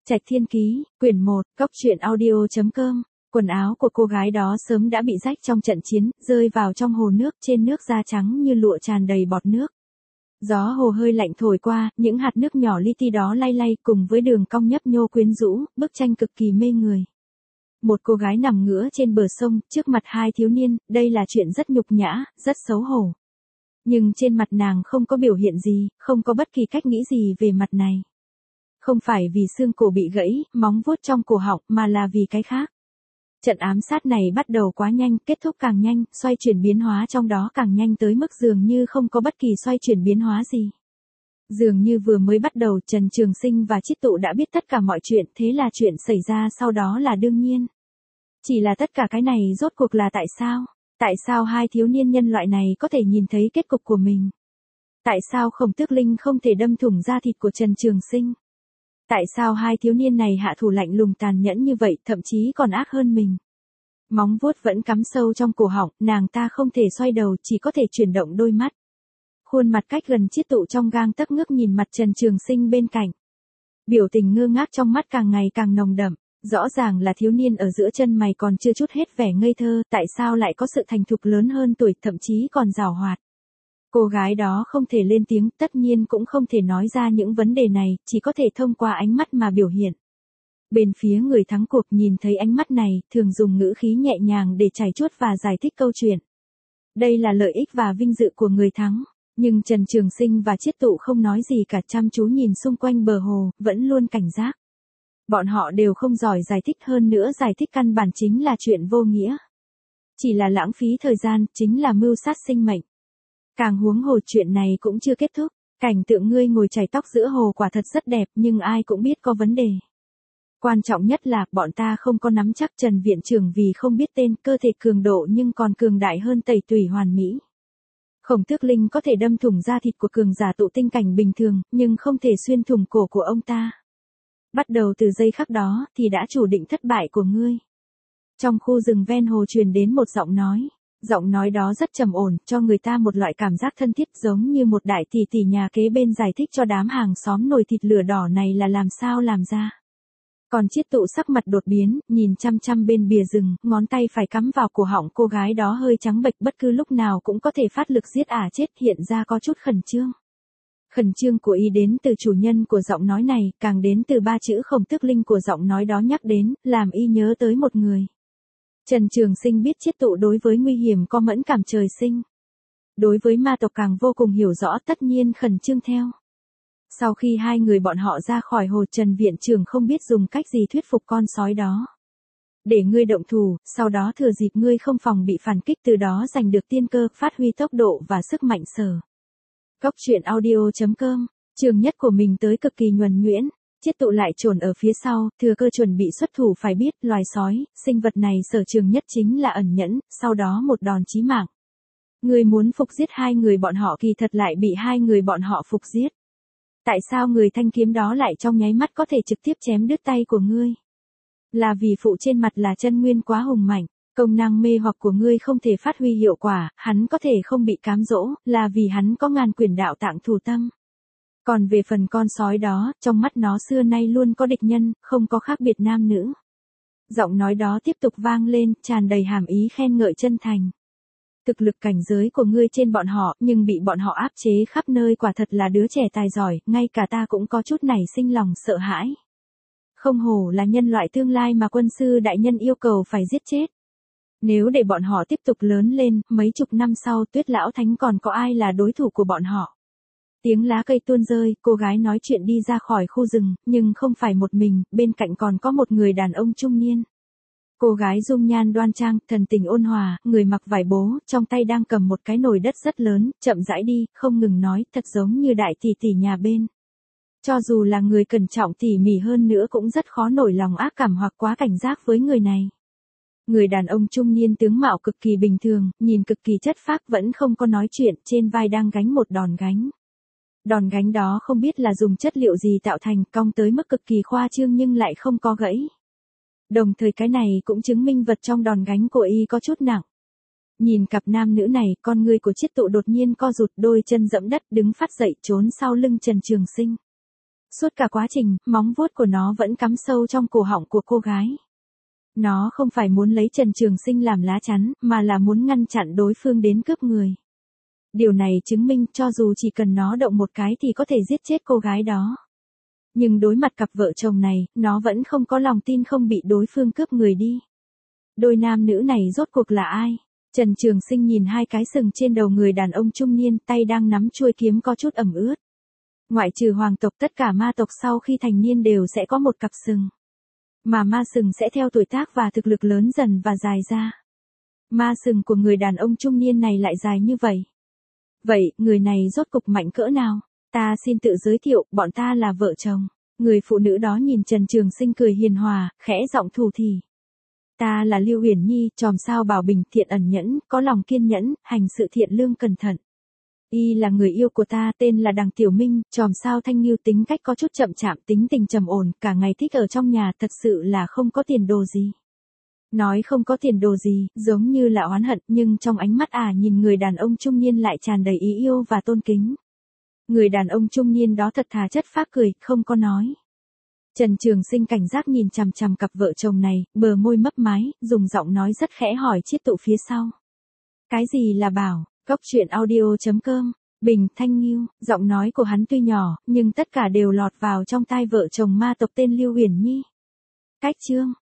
Trạch Thiên Ký, quyển 1, cốc truyện audio.com. Quần áo của cô gái đó sớm đã bị rách trong trận chiến, rơi vào trong hồ nước, trên nước da trắng như lụa tràn đầy bọt nước. Gió hồ hơi lạnh thổi qua, những hạt nước nhỏ li ti đó lay lay cùng với đường cong nhấp nhô quyến rũ, bức tranh cực kỳ mê người. Một cô gái nằm ngửa trên bờ sông, trước mặt hai thiếu niên, đây là chuyện rất nhục nhã, rất xấu hổ. Nhưng trên mặt nàng không có biểu hiện gì, không có bất kỳ cách nghĩ gì về mặt này. Không phải vì xương cổ bị gãy, móng vuốt trong cổ họng, mà là vì cái khác. Trận ám sát này bắt đầu quá nhanh, kết thúc càng nhanh, xoay chuyển biến hóa trong đó càng nhanh tới mức dường như không có bất kỳ xoay chuyển biến hóa gì. Dường như vừa mới bắt đầu Trần Trường Sinh và Chiết Tụ đã biết tất cả mọi chuyện, thế là chuyện xảy ra sau đó là đương nhiên. Chỉ là tất cả cái này rốt cuộc là tại sao? Tại sao hai thiếu niên nhân loại này có thể nhìn thấy kết cục của mình? Tại sao Khổng Tước Linh không thể đâm thủng da thịt của Trần Trường Sinh? Tại sao hai thiếu niên này hạ thủ lạnh lùng tàn nhẫn như vậy, thậm chí còn ác hơn mình? Móng vuốt vẫn cắm sâu trong cổ họng, nàng ta không thể xoay đầu, chỉ có thể chuyển động đôi mắt. Khuôn mặt cách gần Chiết Tụ trong gang tấc ngước nhìn mặt Trần Trường Sinh bên cạnh. Biểu tình ngơ ngác trong mắt càng ngày càng nồng đậm, rõ ràng là thiếu niên ở giữa chân mày còn chưa chút hết vẻ ngây thơ, tại sao lại có sự thành thục lớn hơn tuổi, thậm chí còn giàu hoạt. Cô gái đó không thể lên tiếng, tất nhiên cũng không thể nói ra những vấn đề này, chỉ có thể thông qua ánh mắt mà biểu hiện. Bên phía người thắng cuộc nhìn thấy ánh mắt này, thường dùng ngữ khí nhẹ nhàng để trải chuốt và giải thích câu chuyện. Đây là lợi ích và vinh dự của người thắng, nhưng Trần Trường Sinh và Chiết Tụ không nói gì cả, chăm chú nhìn xung quanh bờ hồ, vẫn luôn cảnh giác. Bọn họ đều không giỏi giải thích, hơn nữa giải thích căn bản chính là chuyện vô nghĩa. Chỉ là lãng phí thời gian, chính là mưu sát sinh mệnh. Càng huống hồ chuyện này cũng chưa kết thúc, cảnh tượng ngươi ngồi chải tóc giữa hồ quả thật rất đẹp, nhưng ai cũng biết có vấn đề. Quan trọng nhất là, bọn ta không có nắm chắc. Trần viện trưởng vì không biết tên, cơ thể cường độ nhưng còn cường đại hơn Tẩy Tùy hoàn mỹ. Khổng Tước Linh có thể đâm thủng da thịt của cường giả tụ tinh cảnh bình thường, nhưng không thể xuyên thủng cổ của ông ta. Bắt đầu từ giây khắc đó, thì đã chủ định thất bại của ngươi. Trong khu rừng ven hồ truyền đến một giọng nói đó rất trầm ổn, cho người ta một loại cảm giác thân thiết, giống như một đại tỷ tỷ nhà kế bên giải thích cho đám hàng xóm nồi thịt lửa đỏ này là làm sao làm ra. Còn Chiết Tụ sắc mặt đột biến, nhìn chăm chăm bên bìa rừng, ngón tay phải cắm vào cổ họng cô gái đó hơi trắng bệch, bất cứ lúc nào cũng có thể phát lực giết chết, hiện ra có chút khẩn trương. Khẩn trương của y đến từ chủ nhân của giọng nói này, càng đến từ ba chữ Khổng Tước Linh của giọng nói đó nhắc đến, làm y nhớ tới một người. Trần Trường Sinh biết Chiết Tụ đối với nguy hiểm có mẫn cảm trời sinh. Đối với ma tộc càng vô cùng hiểu rõ, tất nhiên khẩn trương theo. Sau khi hai người bọn họ ra khỏi hồ, Trần viện trưởng không biết dùng cách gì thuyết phục con sói đó. Để ngươi động thủ, sau đó thừa dịp ngươi không phòng bị phản kích, từ đó giành được tiên cơ, phát huy tốc độ và sức mạnh sở. cốc truyện audio.com, trường nhất của mình tới cực kỳ nhuần nhuyễn. Chiết Tụ lại chồn ở phía sau, thừa cơ chuẩn bị xuất thủ. Phải biết, loài sói, sinh vật này sở trường nhất chính là ẩn nhẫn, sau đó một đòn chí mạng. Ngươi muốn phục giết hai người bọn họ, kỳ thật lại bị hai người bọn họ phục giết. Tại sao người thanh kiếm đó lại trong nháy mắt có thể trực tiếp chém đứt tay của ngươi? Là vì phụ trên mặt là chân nguyên quá hùng mạnh, công năng mê hoặc của ngươi không thể phát huy hiệu quả, hắn có thể không bị cám dỗ, là vì hắn có ngàn quyển đạo tạng thủ tâm. Còn về phần con sói đó, trong mắt nó xưa nay luôn có địch nhân, không có khác biệt nam nữ. Giọng nói đó tiếp tục vang lên, tràn đầy hàm ý khen ngợi chân thành. Thực lực cảnh giới của ngươi trên bọn họ, nhưng bị bọn họ áp chế khắp nơi, quả thật là đứa trẻ tài giỏi, ngay cả ta cũng có chút nảy sinh lòng sợ hãi. Không hổ là nhân loại tương lai mà quân sư đại nhân yêu cầu phải giết chết. Nếu để bọn họ tiếp tục lớn lên, mấy chục năm sau Tuyết Lão Thánh còn có ai là đối thủ của bọn họ? Tiếng lá cây tuôn rơi, cô gái nói chuyện đi ra khỏi khu rừng, nhưng không phải một mình, bên cạnh còn có một người đàn ông trung niên. Cô gái dung nhan đoan trang, thần tình ôn hòa, người mặc vải bố, trong tay đang cầm một cái nồi đất rất lớn, chậm rãi đi, không ngừng nói, thật giống như đại tỷ tỷ nhà bên. Cho dù là người cẩn trọng tỉ mỉ hơn nữa cũng rất khó nổi lòng ác cảm hoặc quá cảnh giác với người này. Người đàn ông trung niên tướng mạo cực kỳ bình thường, nhìn cực kỳ chất phác, vẫn không có nói chuyện, trên vai đang gánh một đòn gánh. Đòn gánh đó không biết là dùng chất liệu gì tạo thành, cong tới mức cực kỳ khoa trương nhưng lại không có gãy. Đồng thời cái này cũng chứng minh vật trong đòn gánh của y có chút nặng. Nhìn cặp nam nữ này, con người của Chiết Tụ đột nhiên co rụt, đôi chân dẫm đất, đứng phát dậy trốn sau lưng Trần Trường Sinh. Suốt cả quá trình, móng vuốt của nó vẫn cắm sâu trong cổ họng của cô gái. Nó không phải muốn lấy Trần Trường Sinh làm lá chắn, mà là muốn ngăn chặn đối phương đến cướp người. Điều này chứng minh cho dù chỉ cần nó động một cái thì có thể giết chết cô gái đó. Nhưng đối mặt cặp vợ chồng này, nó vẫn không có lòng tin không bị đối phương cướp người đi. Đôi nam nữ này rốt cuộc là ai? Trần Trường Sinh nhìn hai cái sừng trên đầu người đàn ông trung niên, tay đang nắm chuôi kiếm có chút ẩm ướt. Ngoại trừ hoàng tộc, tất cả ma tộc sau khi thành niên đều sẽ có một cặp sừng. Mà ma sừng sẽ theo tuổi tác và thực lực lớn dần và dài ra. Ma sừng của người đàn ông trung niên này lại dài như vậy. Vậy, người này rốt cục mạnh cỡ nào? Ta xin tự giới thiệu, bọn ta là vợ chồng. Người phụ nữ đó nhìn Trần Trường Sinh cười hiền hòa, khẽ giọng thủ thỉ. Ta là Lưu Uyển Nhi, chòm sao Bảo Bình, thiện ẩn nhẫn, có lòng kiên nhẫn, hành sự thiện lương cẩn thận. Y là người yêu của ta, tên là Đằng Tiểu Minh, chòm sao Thanh Ngưu, tính cách có chút chậm chạp, tính tình trầm ổn, cả ngày thích ở trong nhà, thật sự là không có tiền đồ gì. Nói không có tiền đồ gì, giống như là oán hận, nhưng trong ánh mắt nhìn người đàn ông trung niên lại tràn đầy ý yêu và tôn kính. Người đàn ông trung niên đó thật thà chất phác cười, không có nói. Trần Trường Sinh cảnh giác nhìn chằm chằm cặp vợ chồng này, bờ môi mấp máy, dùng giọng nói rất khẽ hỏi chiết tụ phía sau. Cái gì là Bảo? Góc truyện audio.com, Bình Thanh Ngưu, giọng nói của hắn tuy nhỏ, nhưng tất cả đều lọt vào trong tai vợ chồng ma tộc tên Lưu Uyển Nhi. Cách chương